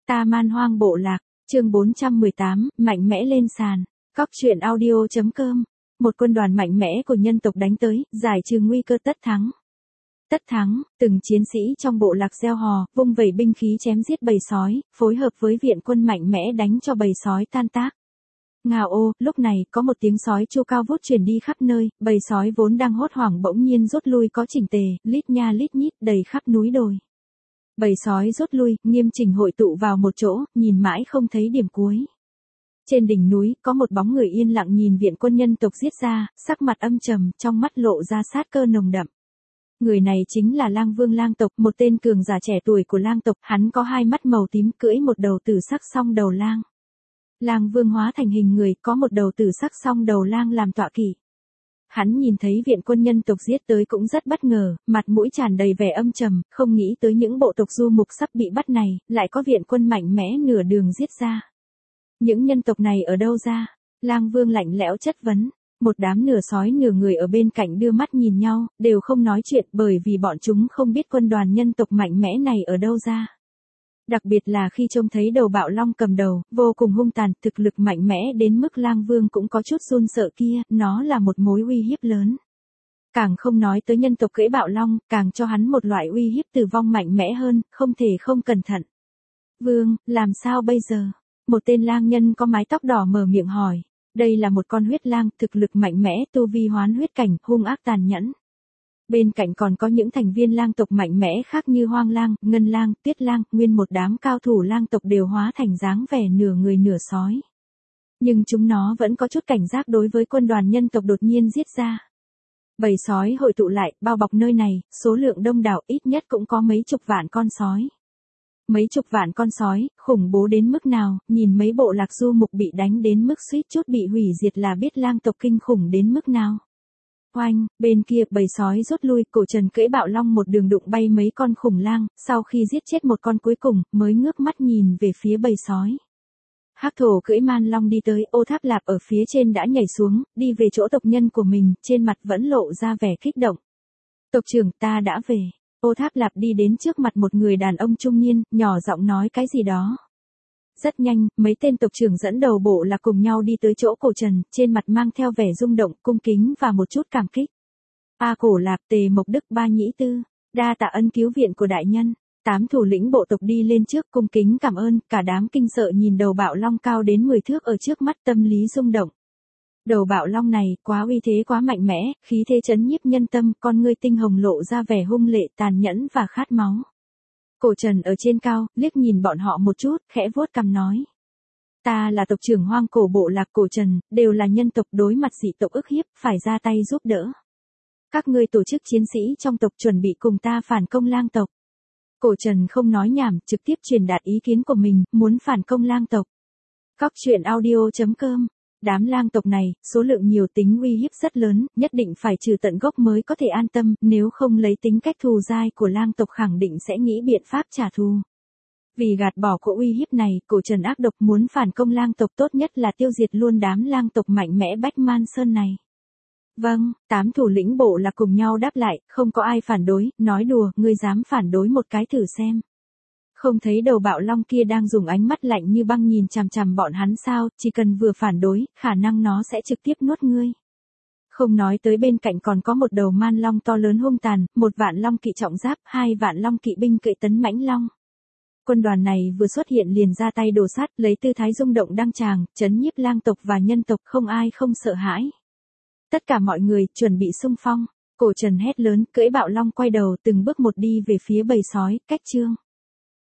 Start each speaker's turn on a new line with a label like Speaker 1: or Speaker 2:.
Speaker 1: Ta man hoang bộ lạc, chương 418, mạnh mẽ lên sàn. Cóc truyện audio.com. Một quân đoàn mạnh mẽ của nhân tộc đánh tới, giải trừ nguy cơ tất thắng. Tất thắng, từng chiến sĩ trong bộ lạc reo hò, vung vẩy binh khí chém giết bầy sói, phối hợp với viện quân mạnh mẽ đánh cho bầy sói tan tác. Ngào ô, lúc này có một tiếng sói chu cao vút truyền đi khắp nơi, bầy sói vốn đang hốt hoảng bỗng nhiên rút lui có chỉnh tề, lít nha lít nhít đầy khắp núi đồi. Bầy sói rút lui, nghiêm chỉnh hội tụ vào một chỗ, nhìn mãi không thấy điểm cuối. Trên đỉnh núi, có một bóng người yên lặng nhìn viện quân nhân tộc giết ra, sắc mặt âm trầm, trong mắt lộ ra sát cơ nồng đậm. Người này chính là Lang Vương lang tộc, một tên cường giả trẻ tuổi của lang tộc, hắn có hai mắt màu tím cưỡi một đầu tử sắc song đầu lang. Lang Vương hóa thành hình người, có một đầu tử sắc song đầu lang làm tọa kỵ. Hắn nhìn thấy viện quân nhân tộc giết tới cũng rất bất ngờ, mặt mũi tràn đầy vẻ âm trầm, không nghĩ tới những bộ tộc du mục sắp bị bắt này, lại có viện quân mạnh mẽ nửa đường giết ra. Những nhân tộc này ở đâu ra? Lang Vương lạnh lẽo chất vấn. Một đám nửa sói nửa người ở bên cạnh đưa mắt nhìn nhau, đều không nói chuyện bởi vì bọn chúng không biết quân đoàn nhân tộc mạnh mẽ này ở đâu ra. Đặc biệt là khi trông thấy đầu bạo long cầm đầu, vô cùng hung tàn, thực lực mạnh mẽ đến mức Lang Vương cũng có chút run sợ kia, nó là một mối uy hiếp lớn. Càng không nói tới nhân tộc cưỡi bạo long, càng cho hắn một loại uy hiếp tử vong mạnh mẽ hơn, không thể không cẩn thận. Vương, làm sao bây giờ? Một tên lang nhân có mái tóc đỏ mở miệng hỏi. Đây là một con huyết lang, thực lực mạnh mẽ, tu vi hoán huyết cảnh, hung ác tàn nhẫn. Bên cạnh còn có những thành viên lang tộc mạnh mẽ khác như hoang lang, ngân lang, tuyết lang, nguyên một đám cao thủ lang tộc đều hóa thành dáng vẻ nửa người nửa sói. Nhưng chúng nó vẫn có chút cảnh giác đối với quân đoàn nhân tộc đột nhiên giết ra. Bầy sói hội tụ lại, bao bọc nơi này, số lượng đông đảo ít nhất cũng có mấy chục vạn con sói. Mấy chục vạn con sói, khủng bố đến mức nào, nhìn mấy bộ lạc du mục bị đánh đến mức suýt chút bị hủy diệt là biết lang tộc kinh khủng đến mức nào. Oanh, bên kia bầy sói rút lui, Cổ Trần cưỡi bạo long một đường đụng bay mấy con khủng lang, sau khi giết chết một con cuối cùng, mới ngước mắt nhìn về phía bầy sói. Hắc Thổ cưỡi man long đi tới, Ô Tháp Lạp ở phía trên đã nhảy xuống, đi về chỗ tộc nhân của mình, trên mặt vẫn lộ ra vẻ kích động. Tộc trưởng, ta đã về. Ô Tháp Lạp đi đến trước mặt một người đàn ông trung niên, nhỏ giọng nói cái gì đó. Rất nhanh, mấy tên tộc trưởng dẫn đầu bộ lạc cùng nhau đi tới chỗ Cổ Trần, trên mặt mang theo vẻ rung động, cung kính và một chút cảm kích. A Cổ Lạp, Tề Mộc Đức, Ba Nhĩ Tư, đa tạ ân cứu viện của đại nhân. 8 thủ lĩnh bộ tộc đi lên trước cung kính cảm ơn, cả đám kinh sợ nhìn đầu bạo long cao đến 10 thước ở trước mắt, tâm lý rung động. Đầu bạo long này, quá uy thế quá mạnh mẽ, khí thế chấn nhiếp nhân tâm, con ngươi tinh hồng lộ ra vẻ hung lệ tàn nhẫn và khát máu. Cổ Trần ở trên cao, liếc nhìn bọn họ một chút, khẽ vuốt cằm nói. Ta là tộc trưởng hoang cổ bộ lạc Cổ Trần, đều là nhân tộc đối mặt dị tộc ức hiếp, phải ra tay giúp đỡ. Các ngươi tổ chức chiến sĩ trong tộc chuẩn bị cùng ta phản công lang tộc. Cổ Trần không nói nhảm, trực tiếp truyền đạt ý kiến của mình, muốn phản công lang tộc. Cóc truyện audio.com. Đám lang tộc này, số lượng nhiều tính uy hiếp rất lớn, nhất định phải trừ tận gốc mới có thể an tâm, nếu không lấy tính cách thù dai của lang tộc khẳng định sẽ nghĩ biện pháp trả thù. Vì gạt bỏ cỗ uy hiếp này, Cổ Trần ác độc muốn phản công lang tộc tốt nhất là tiêu diệt luôn đám lang tộc mạnh mẽ Bách Man Sơn này. Vâng, 8 thủ lĩnh bộ là cùng nhau đáp lại, không có ai phản đối, nói đùa, ngươi dám phản đối một cái thử xem. Không thấy đầu bạo long kia đang dùng ánh mắt lạnh như băng nhìn chằm chằm bọn hắn sao, chỉ cần vừa phản đối, khả năng nó sẽ trực tiếp nuốt ngươi. Không nói tới bên cạnh còn có một đầu man long to lớn hung tàn, 1 vạn long kỵ trọng giáp, 2 vạn long kỵ binh kỵ tấn mãnh long. Quân đoàn này vừa xuất hiện liền ra tay đổ sát, lấy tư thái rung động đăng tràng, chấn nhiếp lang tộc và nhân tộc không ai không sợ hãi. Tất cả mọi người chuẩn bị xung phong. Cổ Trần hét lớn, cưỡi bạo long quay đầu từng bước một đi về phía bầy sói, cách chương.